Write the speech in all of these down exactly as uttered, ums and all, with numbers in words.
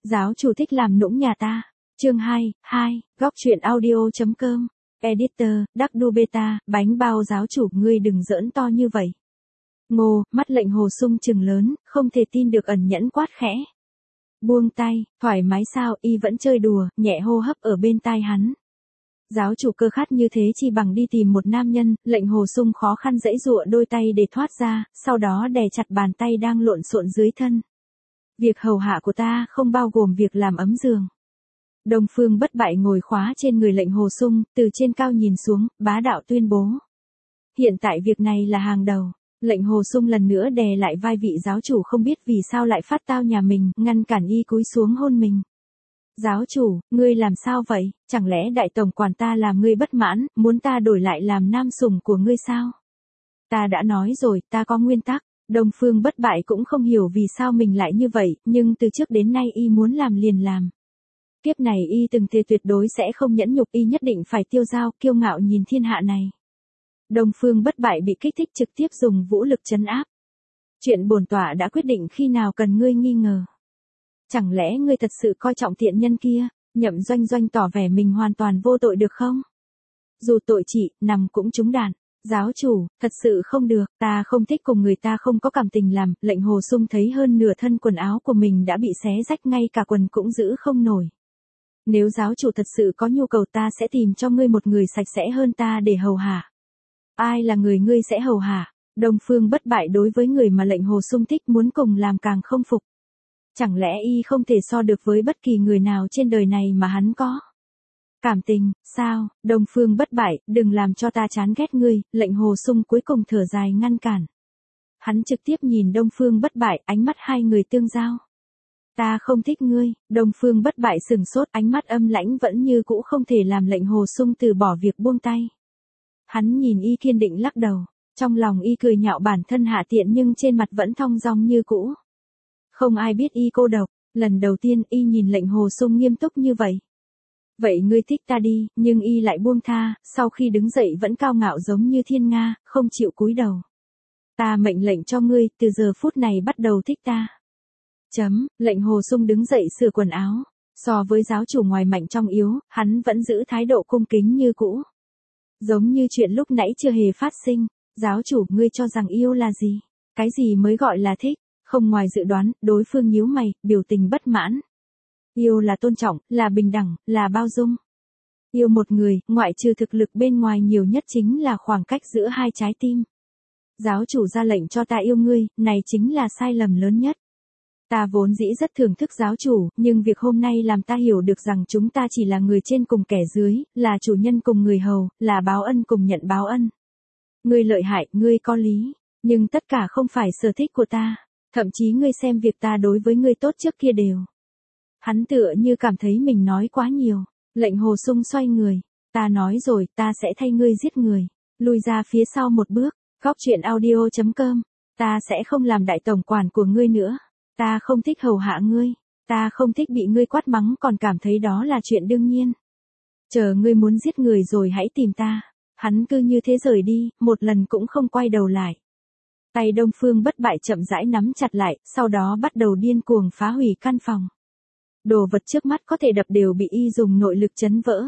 Giáo chủ thích làm nũng nhà ta. Chương hai, hai, góc truyện audio.com. Editor, Đắc Đu Beta, bánh bao giáo chủ, ngươi đừng giỡn to như vậy. Ngô, mắt lệnh hồ sung trừng lớn, không thể tin được, ẩn nhẫn quát khẽ. Buông tay, thoải mái sao? Y vẫn chơi đùa, nhẹ hô hấp ở bên tai hắn. Giáo chủ cơ khát như thế chi bằng đi tìm một nam nhân, lệnh hồ sung khó khăn giãy giụa đôi tay để thoát ra, sau đó đè chặt bàn tay đang lộn xộn dưới thân. Việc hầu hạ của ta không bao gồm việc làm ấm giường. Đông Phương Bất Bại ngồi khóa trên người lệnh hồ sung, từ trên cao nhìn xuống, bá đạo tuyên bố. Hiện tại việc này là hàng đầu. Lệnh hồ sung lần nữa đè lại vai vị giáo chủ, không biết vì sao lại phát tao nhà mình, ngăn cản y cúi xuống hôn mình. Giáo chủ, ngươi làm sao vậy? Chẳng lẽ đại tổng quản ta làm ngươi bất mãn, muốn ta đổi lại làm nam sủng của ngươi sao? Ta đã nói rồi, ta có nguyên tắc. Đông Phương Bất Bại cũng không hiểu vì sao mình lại như vậy, nhưng từ trước đến nay y muốn làm liền làm. Kiếp này y từng thề tuyệt đối sẽ không nhẫn nhục, y nhất định phải tiêu dao, kiêu ngạo nhìn thiên hạ này. Đông Phương Bất Bại bị kích thích, trực tiếp dùng vũ lực trấn áp. Chuyện bổn tọa đã quyết định, khi nào cần ngươi nghi ngờ. Chẳng lẽ ngươi thật sự coi trọng tiện nhân kia? Nhậm Doanh Doanh tỏ vẻ mình hoàn toàn vô tội được không? Dù tội chị, nằm cũng trúng đạn. Giáo chủ, thật sự không được, ta không thích cùng người ta không có cảm tình làm. Lệnh hồ sung thấy hơn nửa thân quần áo của mình đã bị xé rách, ngay cả quần cũng giữ không nổi. Nếu giáo chủ thật sự có nhu cầu, ta sẽ tìm cho ngươi một người sạch sẽ hơn ta để hầu hạ. Ai là người ngươi sẽ hầu hạ? Đông Phương Bất Bại đối với người mà lệnh hồ sung thích muốn cùng làm càng không phục. Chẳng lẽ y không thể so được với bất kỳ người nào trên đời này mà hắn có? Cảm tình, sao? Đông Phương Bất Bại, đừng làm cho ta chán ghét ngươi. Lệnh hồ sung cuối cùng thở dài ngăn cản. Hắn trực tiếp nhìn Đông Phương Bất Bại, ánh mắt hai người tương giao. Ta không thích ngươi. Đông Phương Bất Bại sừng sốt, ánh mắt âm lãnh vẫn như cũ không thể làm lệnh hồ sung từ bỏ việc buông tay. Hắn nhìn y kiên định lắc đầu. Trong lòng y cười nhạo bản thân hạ tiện, nhưng trên mặt vẫn thong dong như cũ. Không ai biết y cô độc. Lần đầu tiên y nhìn lệnh hồ sung nghiêm túc như vậy. Vậy ngươi thích ta đi, nhưng y lại buông tha, sau khi đứng dậy vẫn cao ngạo giống như thiên nga, không chịu cúi đầu. Ta mệnh lệnh cho ngươi, từ giờ phút này bắt đầu thích ta. Chấm, lệnh hồ sung đứng dậy sửa quần áo. So với giáo chủ ngoài mạnh trong yếu, hắn vẫn giữ thái độ cung kính như cũ. Giống như chuyện lúc nãy chưa hề phát sinh. Giáo chủ, ngươi cho rằng yêu là gì? Cái gì mới gọi là thích? Không ngoài dự đoán, đối phương nhíu mày, biểu tình bất mãn. Yêu là tôn trọng, là bình đẳng, là bao dung. Yêu một người, ngoại trừ thực lực bên ngoài, nhiều nhất chính là khoảng cách giữa hai trái tim. Giáo chủ ra lệnh cho ta yêu ngươi, này chính là sai lầm lớn nhất. Ta vốn dĩ rất thưởng thức giáo chủ, nhưng việc hôm nay làm ta hiểu được rằng chúng ta chỉ là người trên cùng kẻ dưới, là chủ nhân cùng người hầu, là báo ân cùng nhận báo ân. Ngươi lợi hại, ngươi có lý, nhưng tất cả không phải sở thích của ta. Thậm chí ngươi xem việc ta đối với ngươi tốt trước kia đều. Hắn tựa như cảm thấy mình nói quá nhiều. Lệnh hồ sung xoay người. Ta nói rồi, ta sẽ thay ngươi giết người. Lùi ra phía sau một bước. Góc truyện audio.com. Ta sẽ không làm đại tổng quản của ngươi nữa. Ta không thích hầu hạ ngươi. Ta không thích bị ngươi quát mắng, còn cảm thấy đó là chuyện đương nhiên. Chờ ngươi muốn giết người rồi hãy tìm ta. Hắn cứ như thế rời đi, một lần cũng không quay đầu lại. Tay Đông Phương Bất Bại chậm rãi nắm chặt lại, sau đó bắt đầu điên cuồng phá hủy căn phòng. Đồ vật trước mắt có thể đập đều bị y dùng nội lực chấn vỡ.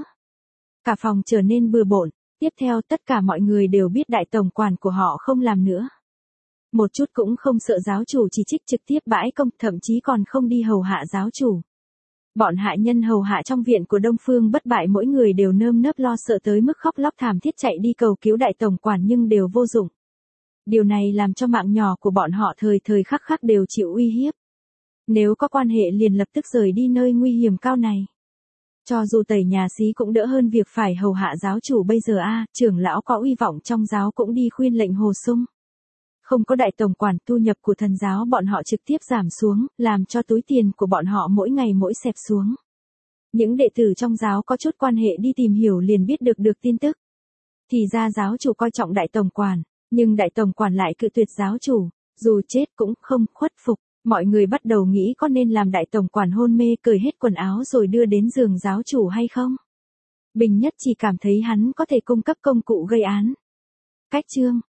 Cả phòng trở nên bừa bộn. Tiếp theo tất cả mọi người đều biết đại tổng quản của họ không làm nữa. Một chút cũng không sợ giáo chủ chỉ trích, trực tiếp bãi công, thậm chí còn không đi hầu hạ giáo chủ. Bọn hạ nhân hầu hạ trong viện của Đông Phương Bất Bại mỗi người đều nơm nớp lo sợ tới mức khóc lóc thảm thiết chạy đi cầu cứu đại tổng quản, nhưng đều vô dụng. Điều này làm cho mạng nhỏ của bọn họ thời thời khắc khắc đều chịu uy hiếp. Nếu có quan hệ liền lập tức rời đi nơi nguy hiểm cao này. Cho dù tẩy nhà xí cũng đỡ hơn việc phải hầu hạ giáo chủ bây giờ a. Trưởng lão có uy vọng trong giáo cũng đi khuyên lệnh hồ sung. Không có đại tổng quản, thu nhập của thần giáo bọn họ trực tiếp giảm xuống, làm cho túi tiền của bọn họ mỗi ngày mỗi xẹp xuống. Những đệ tử trong giáo có chút quan hệ đi tìm hiểu liền biết được được tin tức. Thì ra giáo chủ coi trọng đại tổng quản, nhưng đại tổng quản lại cự tuyệt giáo chủ, dù chết cũng không khuất phục. Mọi người bắt đầu nghĩ có nên làm đại tổng quản hôn mê cởi hết quần áo rồi đưa đến giường giáo chủ hay không. Bình Nhất chỉ cảm thấy hắn có thể cung cấp công cụ gây án. Cách chương